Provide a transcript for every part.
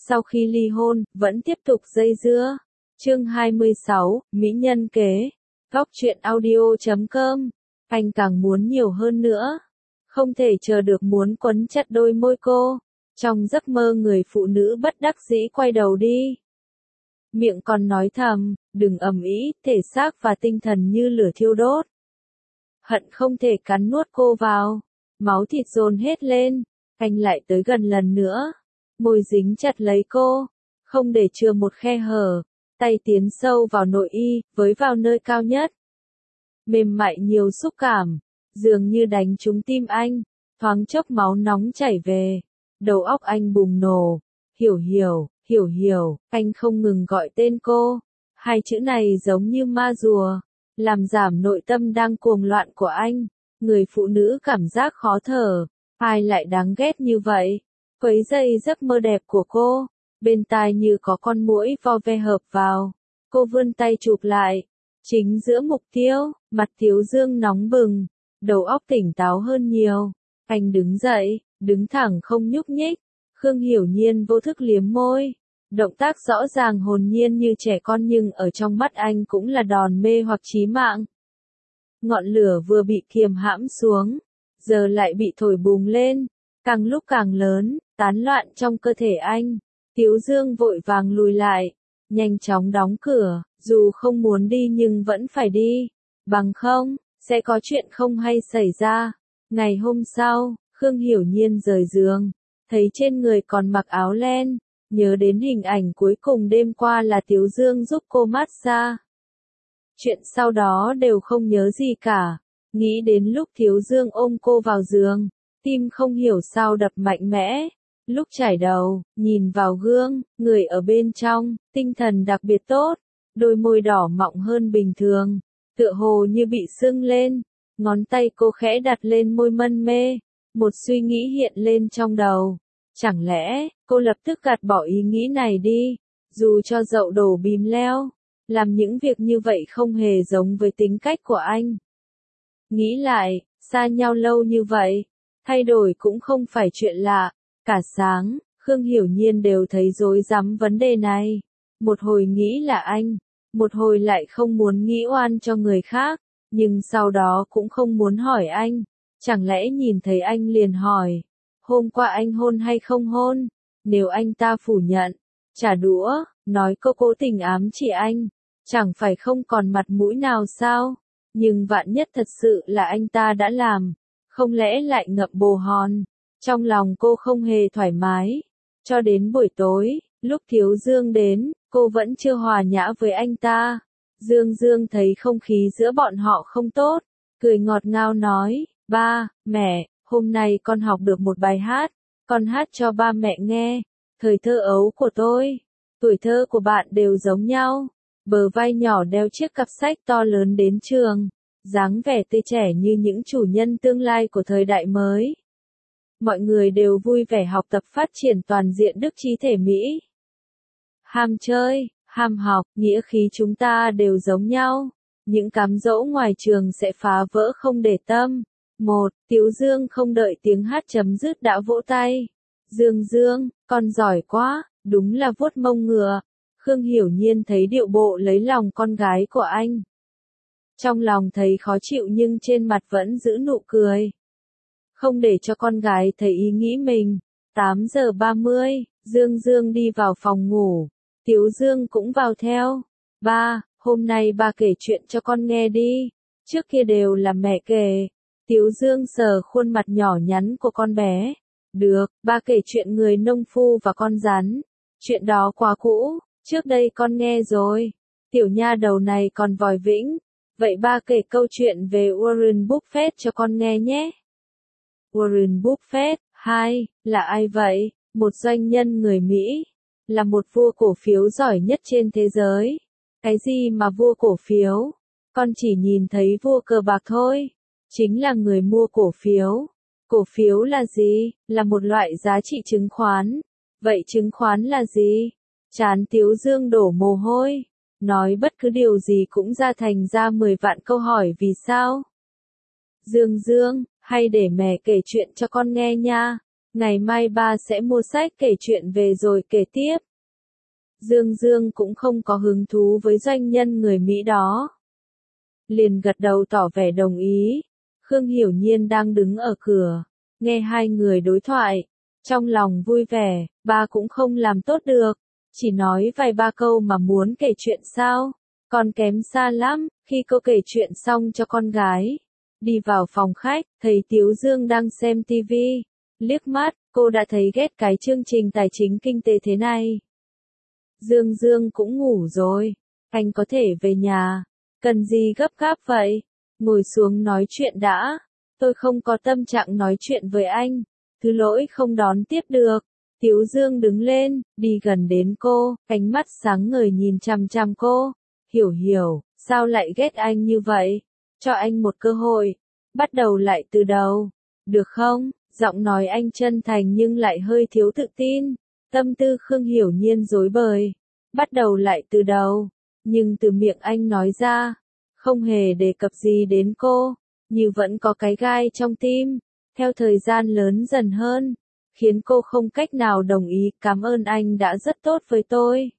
sau khi ly hôn, vẫn tiếp tục dây dưa. Chương 26, Mỹ nhân kế. Góc truyện audio.com. Anh càng muốn nhiều hơn nữa. Không thể chờ được muốn quấn chặt đôi môi cô. Trong giấc mơ người phụ nữ bất đắc dĩ quay đầu đi. Miệng còn nói thầm, đừng ầm ĩ, thể xác và tinh thần như lửa thiêu đốt. Hận không thể cắn nuốt cô vào. Máu thịt dồn hết lên. Anh lại tới gần lần nữa. Môi dính chặt lấy cô. Không để chừa một khe hở. Tay tiến sâu vào nội y, với vào nơi cao nhất. Mềm mại nhiều xúc cảm. Dường như đánh trúng tim anh. Thoáng chốc máu nóng chảy về. Đầu óc anh bùng nổ. Hiểu, anh không ngừng gọi tên cô. Hai chữ này giống như ma rùa. Làm giảm nội tâm đang cuồng loạn của anh. Người phụ nữ cảm giác khó thở. Ai lại đáng ghét như vậy? Quấy rầy giấc mơ đẹp của cô. Bên tai như có con muỗi vo ve hợp vào. Cô vươn tay chụp lại. Chính giữa mục tiêu, mặt Thiếu Dương nóng bừng. Đầu óc tỉnh táo hơn nhiều. Anh đứng dậy, đứng thẳng không nhúc nhích. Khương Hiểu Nhiên vô thức liếm môi. Động tác rõ ràng hồn nhiên như trẻ con nhưng ở trong mắt anh cũng là đòn mê hoặc chí mạng. Ngọn lửa vừa bị kiềm hãm xuống, giờ lại bị thổi bùng lên, càng lúc càng lớn, tán loạn trong cơ thể anh. Thiếu Dương vội vàng lùi lại, nhanh chóng đóng cửa, dù không muốn đi nhưng vẫn phải đi, bằng không, sẽ có chuyện không hay xảy ra. Ngày hôm sau, Khương Hiểu Nhiên rời giường, thấy trên người còn mặc áo len, nhớ đến hình ảnh cuối cùng đêm qua là Thiếu Dương giúp cô massage. Chuyện sau đó đều không nhớ gì cả, nghĩ đến lúc Thiếu Dương ôm cô vào giường, tim không hiểu sao đập mạnh mẽ. Lúc chải đầu, nhìn vào gương, người ở bên trong, tinh thần đặc biệt tốt, đôi môi đỏ mọng hơn bình thường, tựa hồ như bị sưng lên, ngón tay cô khẽ đặt lên môi mân mê, một suy nghĩ hiện lên trong đầu. Chẳng lẽ, cô lập tức gạt bỏ ý nghĩ này đi, dù cho dậu đổ bìm leo, làm những việc như vậy không hề giống với tính cách của anh. Nghĩ lại, xa nhau lâu như vậy, thay đổi cũng không phải chuyện lạ. Cả sáng, Khương Hiểu Nhiên đều thấy rối rắm vấn đề này. Một hồi nghĩ là anh, một hồi lại không muốn nghĩ oan cho người khác, nhưng sau đó cũng không muốn hỏi anh. Chẳng lẽ nhìn thấy anh liền hỏi, hôm qua anh hôn hay không hôn? Nếu anh ta phủ nhận, trả đũa, nói cô cố tình ám chỉ anh, chẳng phải không còn mặt mũi nào sao? Nhưng vạn nhất thật sự là anh ta đã làm, không lẽ lại ngậm bồ hòn? Trong lòng cô không hề thoải mái. Cho đến buổi tối, lúc Thiếu Dương đến, cô vẫn chưa hòa nhã với anh ta. Dương thấy không khí giữa bọn họ không tốt, cười ngọt ngào nói, ba, mẹ, hôm nay con học được một bài hát, con hát cho ba mẹ nghe. Thời thơ ấu của tôi, tuổi thơ của bạn đều giống nhau. Bờ vai nhỏ đeo chiếc cặp sách to lớn đến trường, dáng vẻ tươi trẻ như những chủ nhân tương lai của thời đại mới. Mọi người đều vui vẻ học tập phát triển toàn diện đức trí thể Mỹ. Ham chơi, ham học, nghĩa khí chúng ta đều giống nhau. Những cám dỗ ngoài trường sẽ phá vỡ không để tâm. Thiếu Dương không đợi tiếng hát chấm dứt đã vỗ tay. Dương, con giỏi quá, đúng là vuốt mông ngựa. Khương Hiểu Nhiên thấy điệu bộ lấy lòng con gái của anh. Trong lòng thấy khó chịu nhưng trên mặt vẫn giữ nụ cười. Không để cho con gái thấy ý nghĩ mình. 8:30, Dương đi vào phòng ngủ. Thiếu Dương cũng vào theo. Ba, hôm nay ba kể chuyện cho con nghe đi. Trước kia đều là mẹ kể. Thiếu Dương sờ khuôn mặt nhỏ nhắn của con bé. Được, ba kể chuyện người nông phu và con rắn. Chuyện đó quá cũ, trước đây con nghe rồi. Tiểu nha đầu này còn vòi vĩnh. Vậy ba kể câu chuyện về Warren Buffett cho con nghe nhé. Warren Buffett, là ai vậy? Một doanh nhân người Mỹ. Là một vua cổ phiếu giỏi nhất trên thế giới. Cái gì mà vua cổ phiếu? Con chỉ nhìn thấy vua cờ bạc thôi. Chính là người mua cổ phiếu. Cổ phiếu là gì? Là một loại giá trị chứng khoán. Vậy chứng khoán là gì? Trán Thiếu Dương đổ mồ hôi. Nói bất cứ điều gì cũng ra thành ra 10 vạn câu hỏi vì sao? Dương, hay để mẹ kể chuyện cho con nghe nha. ngày mai ba sẽ mua sách kể chuyện về rồi kể tiếp. Dương Dương cũng không có hứng thú với doanh nhân người Mỹ đó. Liền gật đầu tỏ vẻ đồng ý. Khương Hiểu Nhiên đang đứng ở cửa, nghe hai người đối thoại, trong lòng vui vẻ, ba cũng không làm tốt được, chỉ nói vài ba câu mà muốn kể chuyện sao, còn kém xa lắm. Khi cô kể chuyện xong cho con gái, đi vào phòng khách, thấy Tiếu Dương đang xem tivi, liếc mắt, cô đã thấy ghét cái chương trình tài chính kinh tế thế này. Dương Dương cũng ngủ rồi, anh có thể về nhà, cần gì gấp gáp vậy, ngồi xuống nói chuyện đã, tôi không có tâm trạng nói chuyện với anh, thứ lỗi không đón tiếp được. Tiếu Dương đứng lên, đi gần đến cô, ánh mắt sáng ngời nhìn chằm chằm cô. Hiểu Hiểu, sao lại ghét anh như vậy? Cho anh một cơ hội, bắt đầu lại từ đầu, được không? Giọng nói anh chân thành nhưng lại hơi thiếu tự tin. Tâm tư Khương Hiểu Nhiên rối bời. Bắt đầu lại từ đầu, nhưng từ miệng anh nói ra, không hề đề cập gì đến cô, như vẫn có cái gai trong tim. Theo thời gian lớn dần hơn, khiến cô không cách nào đồng ý. Cảm ơn anh đã rất tốt với tôi.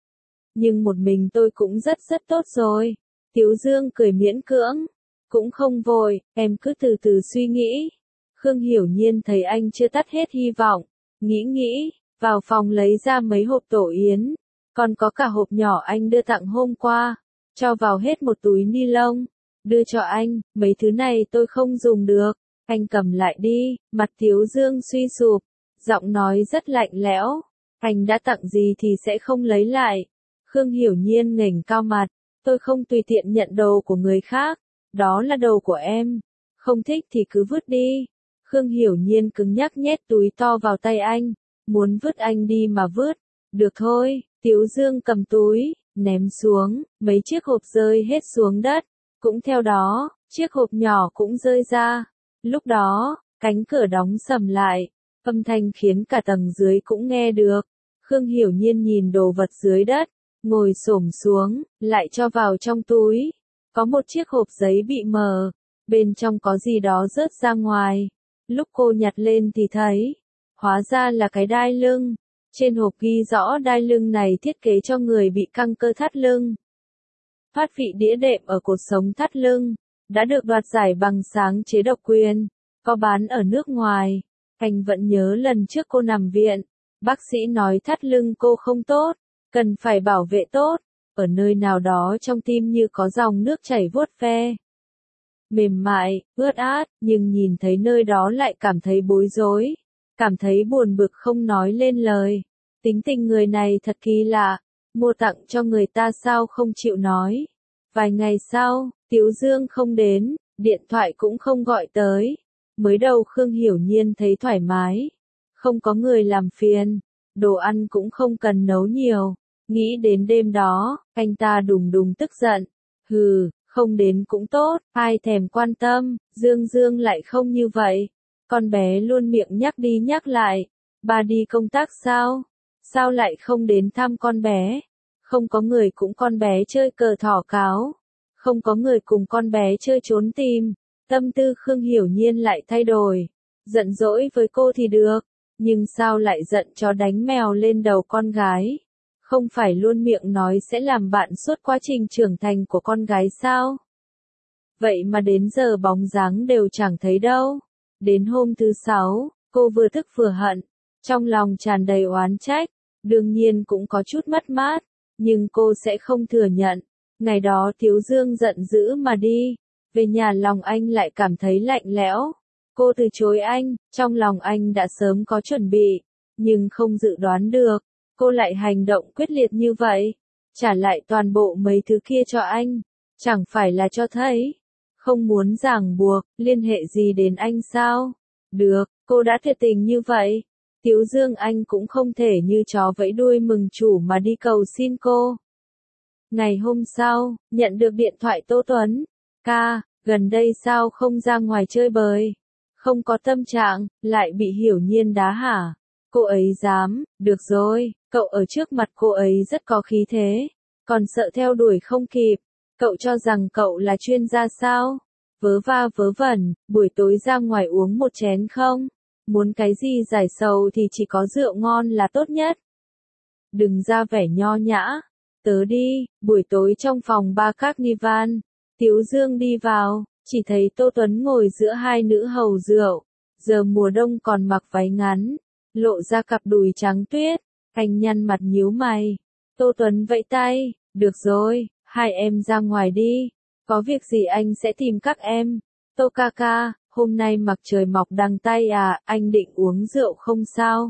Nhưng một mình tôi cũng rất tốt rồi. Tiếu Dương cười miễn cưỡng. Cũng không vội, em cứ từ từ suy nghĩ. Khương Hiểu Nhiên thấy anh chưa tắt hết hy vọng. Nghĩ, vào phòng lấy ra mấy hộp tổ yến. Còn có cả hộp nhỏ anh đưa tặng hôm qua. Cho vào hết một túi ni lông. Đưa cho anh, mấy thứ này tôi không dùng được. Anh cầm lại đi. Mặt Tiếu Dương suy sụp. Giọng nói rất lạnh lẽo. Anh đã tặng gì thì sẽ không lấy lại. Khương Hiểu Nhiên ngẩng cao mặt. Tôi không tùy tiện nhận đồ của người khác. Đó là đồ của em. Không thích thì cứ vứt đi. Khương Hiểu Nhiên cứng nhắc nhét túi to vào tay anh. Muốn vứt anh đi mà vứt. Được thôi. Tiếu Dương cầm túi, ném xuống. Mấy chiếc hộp rơi hết xuống đất. Cũng theo đó, chiếc hộp nhỏ cũng rơi ra. Lúc đó, cánh cửa đóng sầm lại. Âm thanh khiến cả tầng dưới cũng nghe được. Khương Hiểu Nhiên nhìn đồ vật dưới đất, ngồi xổm xuống, lại cho vào trong túi. Có một chiếc hộp giấy bị mờ, bên trong có gì đó rớt ra ngoài. Lúc cô nhặt lên thì thấy, hóa ra là cái đai lưng. Trên hộp ghi rõ đai lưng này thiết kế cho người bị căng cơ thắt lưng. Phát vị đĩa đệm ở cột sống thắt lưng, đã được đoạt giải bằng sáng chế độc quyền, có bán ở nước ngoài. Anh vẫn nhớ lần trước cô nằm viện, bác sĩ nói thắt lưng cô không tốt, cần phải bảo vệ tốt, ở nơi nào đó trong tim như có dòng nước chảy vuốt ve. Mềm mại, ướt át, nhưng nhìn thấy nơi đó lại cảm thấy bối rối, cảm thấy buồn bực không nói lên lời. Tính tình người này thật kỳ lạ, mua tặng cho người ta sao không chịu nói. Vài ngày sau, Tiếu Dương không đến, điện thoại cũng không gọi tới. Mới đầu Khương Hiểu Nhiên thấy thoải mái, không có người làm phiền, đồ ăn cũng không cần nấu nhiều. Nghĩ đến đêm đó, anh ta đùng đùng tức giận. Hừ, không đến cũng tốt, ai thèm quan tâm. Dương Dương lại không như vậy. Con bé luôn miệng nhắc đi nhắc lại. Ba đi công tác sao? Sao lại không đến thăm con bé? Không có người cùng con bé chơi cờ thỏ cáo. Không có người cùng con bé chơi trốn tìm. Tâm tư Khương Hiểu Nhiên lại thay đổi. Giận dỗi với cô thì được, nhưng sao lại giận chó đánh mèo lên đầu con gái? Không phải luôn miệng nói sẽ làm bạn suốt quá trình trưởng thành của con gái sao? Vậy mà đến giờ bóng dáng đều chẳng thấy đâu. Đến hôm thứ 6, cô vừa tức vừa hận, trong lòng tràn đầy oán trách, đương nhiên cũng có chút mất mát, nhưng cô sẽ không thừa nhận. Ngày đó Tiếu Dương giận dữ mà đi, về nhà lòng anh lại cảm thấy lạnh lẽo. Cô từ chối anh, trong lòng anh đã sớm có chuẩn bị, nhưng không dự đoán được, cô lại hành động quyết liệt như vậy, trả lại toàn bộ mấy thứ kia cho anh, chẳng phải là cho thấy không muốn ràng buộc, liên hệ gì đến anh sao? Được, cô đã tuyệt tình như vậy, Tiếu Dương anh cũng không thể như chó vẫy đuôi mừng chủ mà đi cầu xin cô. Ngày hôm sau, nhận được điện thoại Tô Tuấn. Ca, gần đây sao không ra ngoài chơi bời? Không có tâm trạng, lại bị Hiểu Nhiên đá hả? Cô ấy dám, được rồi, cậu ở trước mặt cô ấy rất có khí thế, còn sợ theo đuổi không kịp. Cậu cho rằng cậu là chuyên gia sao? Vớ va vớ vẩn, buổi tối ra ngoài uống một chén không? Muốn cái gì giải sầu thì chỉ có rượu ngon là tốt nhất. Đừng ra vẻ nho nhã. Tớ đi. Buổi tối trong phòng bar Carnival, Tiếu Dương đi vào, chỉ thấy Tô Tuấn ngồi giữa hai nữ hầu rượu. Giờ mùa đông còn mặc váy ngắn, lộ ra cặp đùi trắng tuyết. Anh nhăn mặt nhíu mày. Tô Tuấn vẫy tay. Được rồi, hai em ra ngoài đi. Có việc gì anh sẽ tìm các em. Tô ca ca, hôm nay mặt trời mọc đằng Tây à, anh định uống rượu không sao?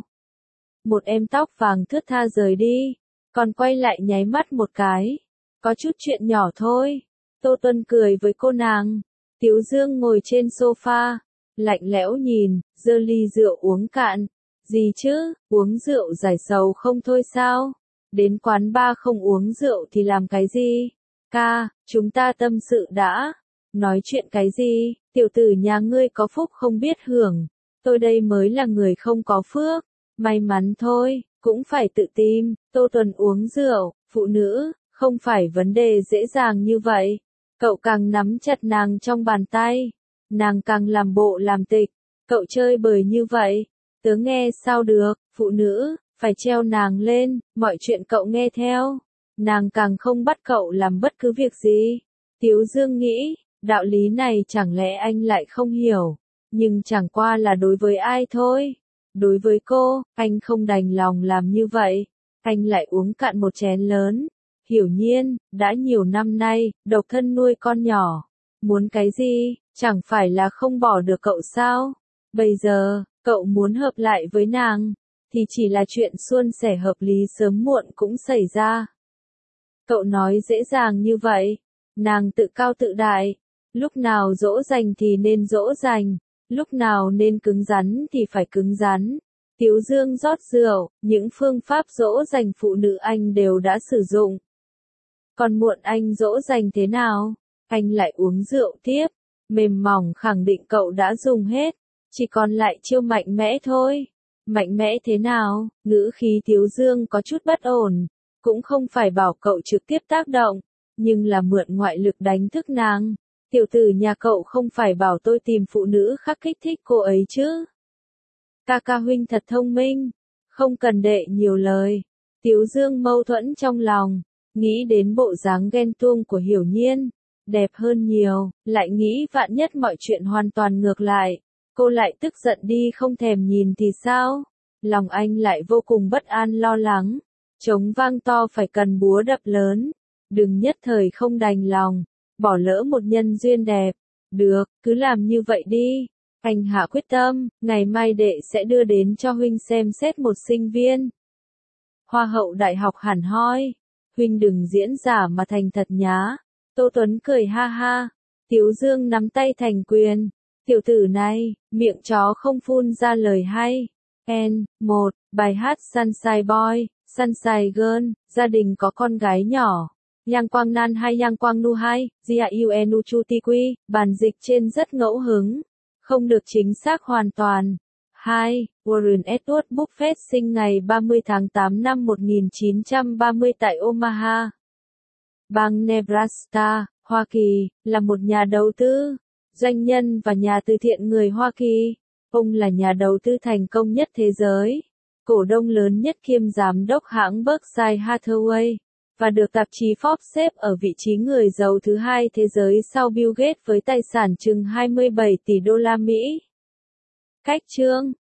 Một em tóc vàng thướt tha rời đi, còn quay lại nháy mắt một cái. Có chút chuyện nhỏ thôi. Tô Tuấn cười với cô nàng. Tiếu Dương ngồi trên sofa, lạnh lẽo nhìn, giơ ly rượu uống cạn. Gì chứ, uống rượu giải sầu không thôi sao? Đến quán bar không uống rượu thì làm cái gì? Ca, chúng ta tâm sự đã. Nói chuyện cái gì? Tiểu tử nhà ngươi có phúc không biết hưởng. Tôi đây mới là người không có phước. May mắn thôi, cũng phải tự tìm. Tô Tuấn uống rượu, phụ nữ, không phải vấn đề dễ dàng như vậy. Cậu càng nắm chặt nàng trong bàn tay, nàng càng làm bộ làm tịch. Cậu chơi bời như vậy, tớ nghe sao được, phụ nữ, phải treo nàng lên, mọi chuyện cậu nghe theo. Nàng càng không bắt cậu làm bất cứ việc gì. Tiếu Dương nghĩ, đạo lý này chẳng lẽ anh lại không hiểu, nhưng chẳng qua là đối với ai thôi. Đối với cô, anh không đành lòng làm như vậy. Anh lại uống cạn một chén lớn. Hiểu Nhiên, đã nhiều năm nay, độc thân nuôi con nhỏ. Muốn cái gì, chẳng phải là không bỏ được cậu sao? Bây giờ, cậu muốn hợp lại với nàng, thì chỉ là chuyện suôn sẻ hợp lý sớm muộn cũng xảy ra. Cậu nói dễ dàng như vậy, nàng tự cao tự đại. Lúc nào dỗ dành thì nên dỗ dành, lúc nào nên cứng rắn thì phải cứng rắn. Tiếu Dương rót rượu, những phương pháp dỗ dành phụ nữ anh đều đã sử dụng. Còn muộn anh dỗ dành thế nào? Anh lại uống rượu tiếp, mềm mỏng khẳng định cậu đã dùng hết, chỉ còn lại chiêu mạnh mẽ thôi. Mạnh mẽ thế nào? Ngữ khí Tiếu Dương có chút bất ổn, cũng không phải bảo cậu trực tiếp tác động, nhưng là mượn ngoại lực đánh thức nàng. Tiểu tử nhà cậu không phải bảo tôi tìm phụ nữ khác kích thích cô ấy chứ? Ca ca huynh thật thông minh, không cần đệ nhiều lời. Tiếu Dương mâu thuẫn trong lòng, nghĩ đến bộ dáng ghen tuông của Hiểu Nhiên, đẹp hơn nhiều, lại nghĩ vạn nhất mọi chuyện hoàn toàn ngược lại, cô lại tức giận đi không thèm nhìn thì sao? Lòng anh lại vô cùng bất an lo lắng, trống vang to phải cần búa đập lớn, đừng nhất thời không đành lòng, bỏ lỡ một nhân duyên đẹp. Được, cứ làm như vậy đi. Anh hạ quyết tâm, ngày mai đệ sẽ đưa đến cho huynh xem xét một sinh viên. Hoa hậu đại học hẳn hoi. Huynh đừng diễn giả mà thành thật nhá. Tô Tuấn cười ha ha. Tiếu Dương nắm tay thành quyền. Tiểu tử này, miệng chó không phun ra lời hay. N1, bài hát Sunshine Boy, Sunshine Girl, gia đình có con gái nhỏ. Yang Quang Nan hay Yang Quang Nu hay, Jia Nu Chu Ti Quy, bản dịch trên rất ngẫu hứng. Không được chính xác hoàn toàn. 2. Warren Edward Buffett sinh ngày 30 tháng 8 năm 1930 tại Omaha, bang Nebraska, Hoa Kỳ, là một nhà đầu tư, doanh nhân và nhà từ thiện người Hoa Kỳ. Ông là nhà đầu tư thành công nhất thế giới, cổ đông lớn nhất kiêm giám đốc hãng Berkshire Hathaway, và được tạp chí Forbes xếp ở vị trí người giàu thứ hai thế giới sau Bill Gates với tài sản chừng 27 tỷ đô la Mỹ. Cách chương